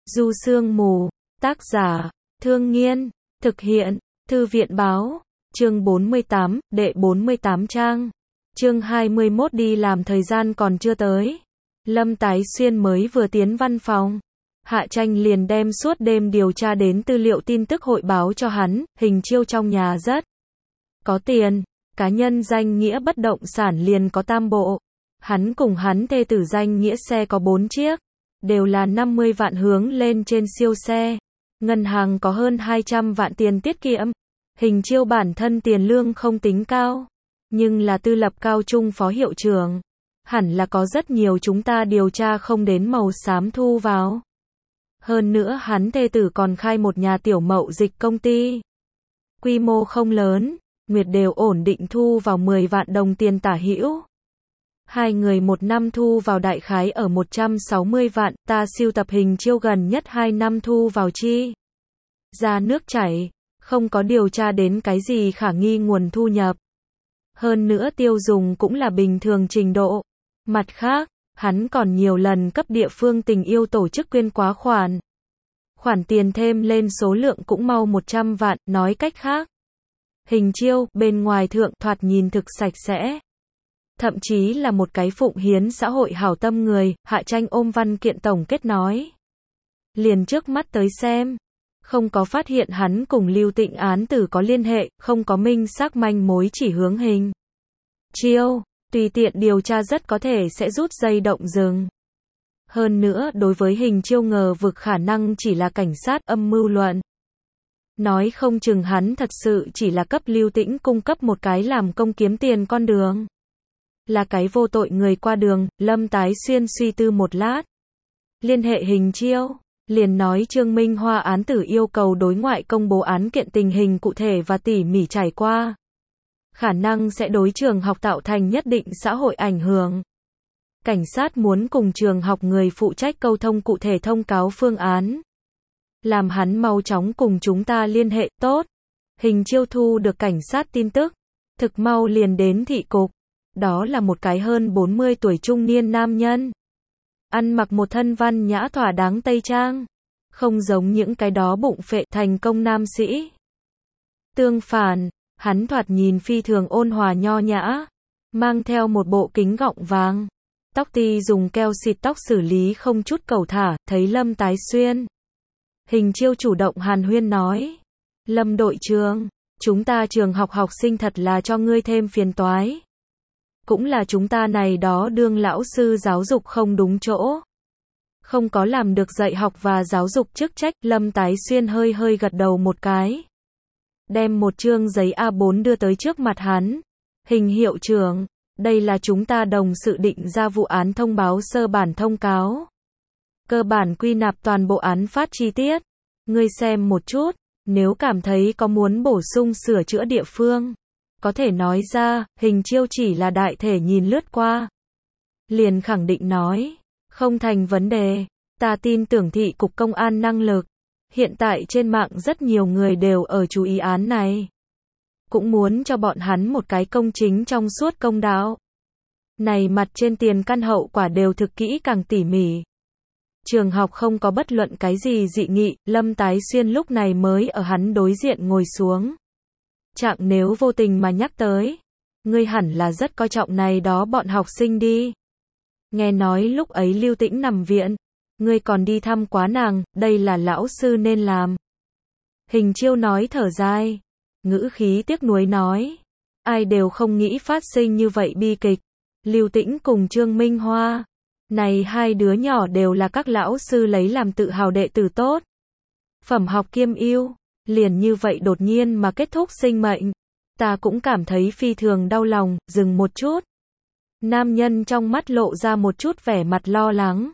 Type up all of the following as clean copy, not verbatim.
Du Sương Mù, tác giả, Thương Nghiên, thực hiện, Thư viện báo, chương 48, đệ 48 trang. Chương 21 đi làm thời gian còn chưa tới. Lâm Tái Xuyên mới vừa tiến văn phòng. Hạ Tranh liền đem suốt đêm điều tra đến tư liệu tin tức hội báo cho hắn, Hình Chiêu trong nhà rất có tiền, cá nhân danh nghĩa bất động sản liền có tam bộ. Hắn cùng hắn thê tử danh nghĩa xe có 4 chiếc, đều là 50 vạn hướng lên trên siêu xe. Ngân hàng có hơn 200 vạn tiền tiết kiệm. Hình Chiêu bản thân tiền lương không tính cao, nhưng là tư lập cao trung phó hiệu trưởng. Hẳn là có rất nhiều chúng ta điều tra không đến màu xám thu vào. Hơn nữa hắn thê tử còn khai một nhà tiểu mậu dịch công ty. Quy mô không lớn, nguyệt đều ổn định thu vào 10 vạn đồng tiền tả hữu. Hai người một năm thu vào đại khái ở 160 vạn, ta sưu tập Hình Chiêu gần nhất 2 năm thu vào chi ra nước chảy, không có điều tra đến cái gì khả nghi nguồn thu nhập. Hơn nữa tiêu dùng cũng là bình thường trình độ. Mặt khác, hắn còn nhiều lần cấp địa phương tình yêu tổ chức quyên quá khoản. Khoản tiền thêm lên số lượng cũng mau 100 vạn, nói cách khác. Hình Chiêu, bên ngoài thượng thoạt nhìn thực sạch sẽ. Thậm chí là một cái phụng hiến xã hội hảo tâm người, Hạ Tranh ôm văn kiện tổng kết nói. Liền trước mắt tới xem, không có phát hiện hắn cùng Lưu Tịnh án tử có liên hệ, không có minh xác manh mối chỉ hướng Hình Chiêu, tùy tiện điều tra rất có thể sẽ rút dây động rừng. Hơn nữa, đối với Hình Chiêu ngờ vực khả năng chỉ là cảnh sát âm mưu luận. Nói không chừng hắn thật sự chỉ là cấp Lưu Tĩnh cung cấp một cái làm công kiếm tiền con đường. Là cái vô tội người qua đường. Lâm Tái Xuyên suy tư một lát. Liên hệ Hình Chiêu, liền nói Trương Minh Hoa án tử yêu cầu đối ngoại công bố án kiện tình hình cụ thể và tỉ mỉ trải qua. Khả năng sẽ đối trường học tạo thành nhất định xã hội ảnh hưởng. Cảnh sát muốn cùng trường học người phụ trách câu thông cụ thể thông cáo phương án. Làm hắn mau chóng cùng chúng ta liên hệ, tốt. Hình Chiêu thu được cảnh sát tin tức. Thực mau liền đến thị cục. Đó là một cái hơn 40 tuổi trung niên nam nhân. Ăn mặc một thân văn nhã thỏa đáng tây trang. Không giống những cái đó bụng phệ thành công nam sĩ. Tương phản, hắn thoạt nhìn phi thường ôn hòa nho nhã. Mang theo một bộ kính gọng vàng. Tóc ti dùng keo xịt tóc xử lý không chút cầu thả, thấy Lâm Tái Xuyên. Hình Chiêu chủ động hàn huyên nói. Lâm đội trưởng, chúng ta trường học học sinh thật là cho ngươi thêm phiền toái. Cũng là chúng ta này đó đương lão sư giáo dục không đúng chỗ. Không có làm được dạy học và giáo dục chức trách. Lâm Tái Xuyên hơi hơi gật đầu một cái. Đem một chương giấy A4 đưa tới trước mặt hắn. Hình hiệu trưởng, đây là chúng ta đồng sự định ra vụ án thông báo sơ bản thông cáo. Cơ bản quy nạp toàn bộ án phát chi tiết. Ngươi xem một chút, nếu cảm thấy có muốn bổ sung sửa chữa địa phương. Có thể nói ra. Hình Chiêu chỉ là đại thể nhìn lướt qua. Liền khẳng định nói. Không thành vấn đề. Ta tin tưởng thị cục công an năng lực. Hiện tại trên mạng rất nhiều người đều ở chú ý án này. Cũng muốn cho bọn hắn một cái công chính trong suốt công đạo. Này mặt trên tiền căn hậu quả đều thực kỹ càng tỉ mỉ. Trường học không có bất luận cái gì dị nghị. Lâm Tái Xuyên lúc này mới ở hắn đối diện ngồi xuống. Chẳng nếu vô tình mà nhắc tới. Ngươi hẳn là rất coi trọng này đó bọn học sinh đi. Nghe nói lúc ấy Lưu Tĩnh nằm viện. Ngươi còn đi thăm quá nàng, đây là lão sư nên làm. Hình Chiêu nói thở dài. Ngữ khí tiếc nuối nói. Ai đều không nghĩ phát sinh như vậy bi kịch. Lưu Tĩnh cùng Trương Minh Hoa. Này hai đứa nhỏ đều là các lão sư lấy làm tự hào đệ tử tốt. Phẩm học kiêm ưu. Liền như vậy đột nhiên mà kết thúc sinh mệnh. Ta cũng cảm thấy phi thường đau lòng. Dừng một chút. Nam nhân trong mắt lộ ra một chút vẻ mặt lo lắng.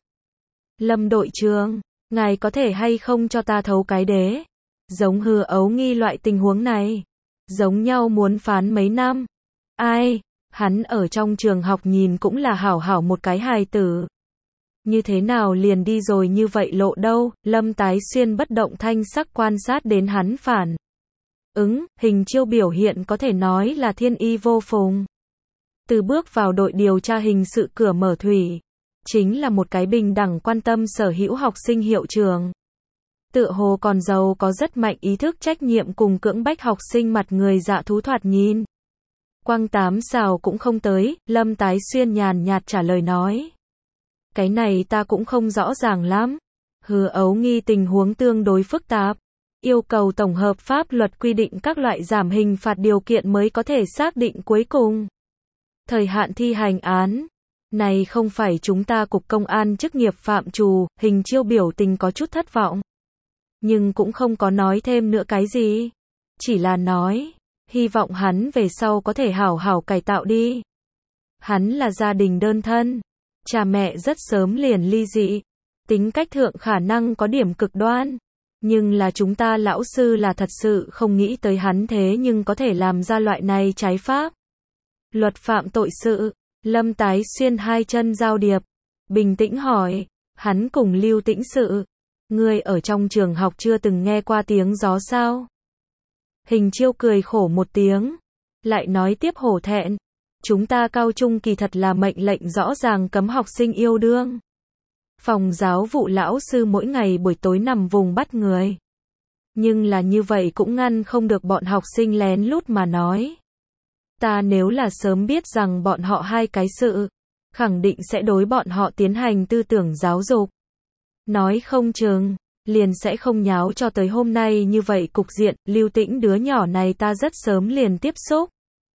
Lâm đội trưởng, ngài có thể hay không cho ta thấu cái đế? Giống Hứa Ấu Nghi loại tình huống này. Giống nhau muốn phán mấy năm. Ai? Hắn ở trong trường học nhìn cũng là hảo hảo một cái hài tử. Như thế nào liền đi rồi như vậy lộ đâu? Lâm Tái Xuyên bất động thanh sắc quan sát đến hắn phản ứng. Hình Chiêu biểu hiện có thể nói là thiên y vô phùng. Từ bước vào đội điều tra hình sự cửa mở thủy. chính là một cái bình đẳng quan tâm sở hữu học sinh hiệu trưởng. Tựa hồ còn giàu có rất mạnh ý thức trách nhiệm cùng cưỡng bách học sinh mặt người dạ thú thoạt nhìn. Quang 8 xào cũng không tới, Lâm Tái Xuyên nhàn nhạt trả lời nói. Cái này ta cũng không rõ ràng lắm. Hứa Ấu Nghi tình huống tương đối phức tạp. Yêu cầu tổng hợp pháp luật quy định các loại giảm hình phạt điều kiện mới có thể xác định cuối cùng thời hạn thi hành án. Này không phải chúng ta cục công an chức nghiệp phạm trù, Hình Chiêu biểu tình có chút thất vọng. Nhưng cũng không có nói thêm nữa cái gì. Chỉ là nói, hy vọng hắn về sau có thể hảo hảo cải tạo đi. Hắn là gia đình đơn thân. Cha mẹ rất sớm liền ly dị. Tính cách thượng khả năng có điểm cực đoan. Nhưng là chúng ta lão sư là thật sự không nghĩ tới hắn thế nhưng có thể làm ra loại này trái pháp. Luật phạm tội sự. Lâm Tái Xuyên hai chân giao điệp. Bình tĩnh hỏi. Hắn cùng Lưu Tĩnh sự. Ngươi ở trong trường học chưa từng nghe qua tiếng gió sao? Hình Chiêu cười khổ một tiếng. Lại nói tiếp hổ thẹn. Chúng ta cao trung kỳ thật là mệnh lệnh rõ ràng cấm học sinh yêu đương. Phòng giáo vụ lão sư mỗi ngày buổi tối nằm vùng bắt người. Nhưng là như vậy cũng ngăn không được bọn học sinh lén lút mà nói. Ta nếu là sớm biết rằng bọn họ hai cái sự, khẳng định sẽ đối bọn họ tiến hành tư tưởng giáo dục. Nói không chừng, liền sẽ không nháo cho tới hôm nay như vậy cục diện. Lưu Tĩnh đứa nhỏ này ta rất sớm liền tiếp xúc.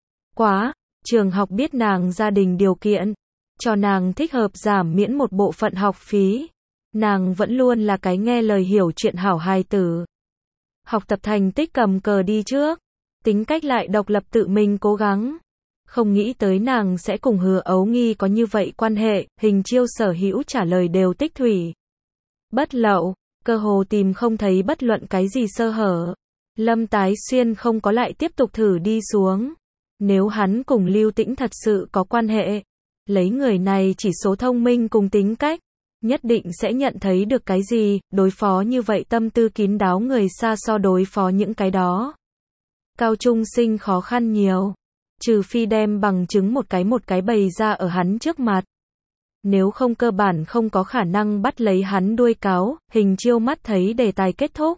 Quá, trường học biết nàng gia đình điều kiện, cho nàng thích hợp giảm miễn một bộ phận học phí. Nàng vẫn luôn là cái nghe lời hiểu chuyện hảo hài tử. Học tập thành tích cầm cờ đi trước, tính cách lại độc lập tự mình cố gắng. Không nghĩ tới nàng sẽ cùng Hứa Ấu Nghi có như vậy quan hệ. Hình Chiêu sở hữu trả lời đều tích thủy bất lậu, cơ hồ tìm không thấy bất luận cái gì sơ hở. Lâm Tái Xuyên không có lại tiếp tục thử đi xuống. Nếu hắn cùng Lưu Tĩnh thật sự có quan hệ, lấy người này chỉ số thông minh cùng tính cách, nhất định sẽ nhận thấy được cái gì. Đối phó như vậy tâm tư kín đáo người xa so đối phó những cái đó cao trung sinh khó khăn nhiều. Trừ phi đem bằng chứng một cái bày ra ở hắn trước mặt. Nếu không cơ bản không có khả năng bắt lấy hắn đuôi cáo. Hình Chiêu mắt thấy đề tài kết thúc,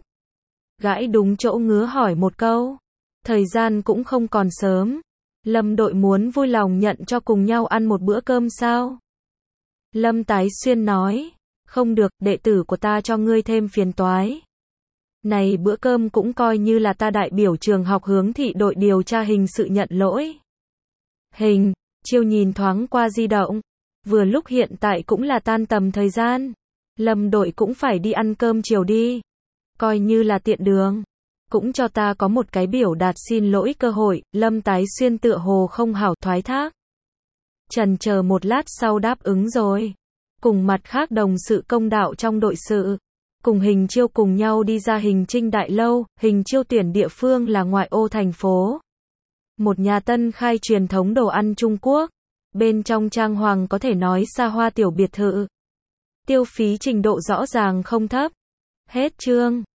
gãi đúng chỗ ngứa hỏi một câu. Thời gian cũng không còn sớm. Lâm đội muốn vui lòng nhận cho cùng nhau ăn một bữa cơm sao? Lâm Tái Xuyên nói. Không được, đệ tử của ta cho ngươi thêm phiền toái. Này bữa cơm cũng coi như là ta đại biểu trường học hướng thị đội điều tra hình sự nhận lỗi. Hình Chiêu nhìn thoáng qua di động. Vừa lúc hiện tại cũng là tan tầm thời gian. Lâm đội cũng phải đi ăn cơm chiều đi. Coi như là tiện đường. Cũng cho ta có một cái biểu đạt xin lỗi cơ hội. Lâm Tái Xuyên tựa hồ không hảo thoái thác. Chần chờ một lát sau đáp ứng rồi. Cùng mặt khác đồng sự công đạo trong đội sự. Cùng Hình Chiêu cùng nhau đi ra Hình Trinh Đại Lâu. Hình Chiêu tuyển địa phương là ngoại ô thành phố. Một nhà tân khai truyền thống đồ ăn Trung Quốc. Bên trong trang hoàng có thể nói xa hoa tiểu biệt thự. Tiêu phí trình độ rõ ràng không thấp. Hết chương.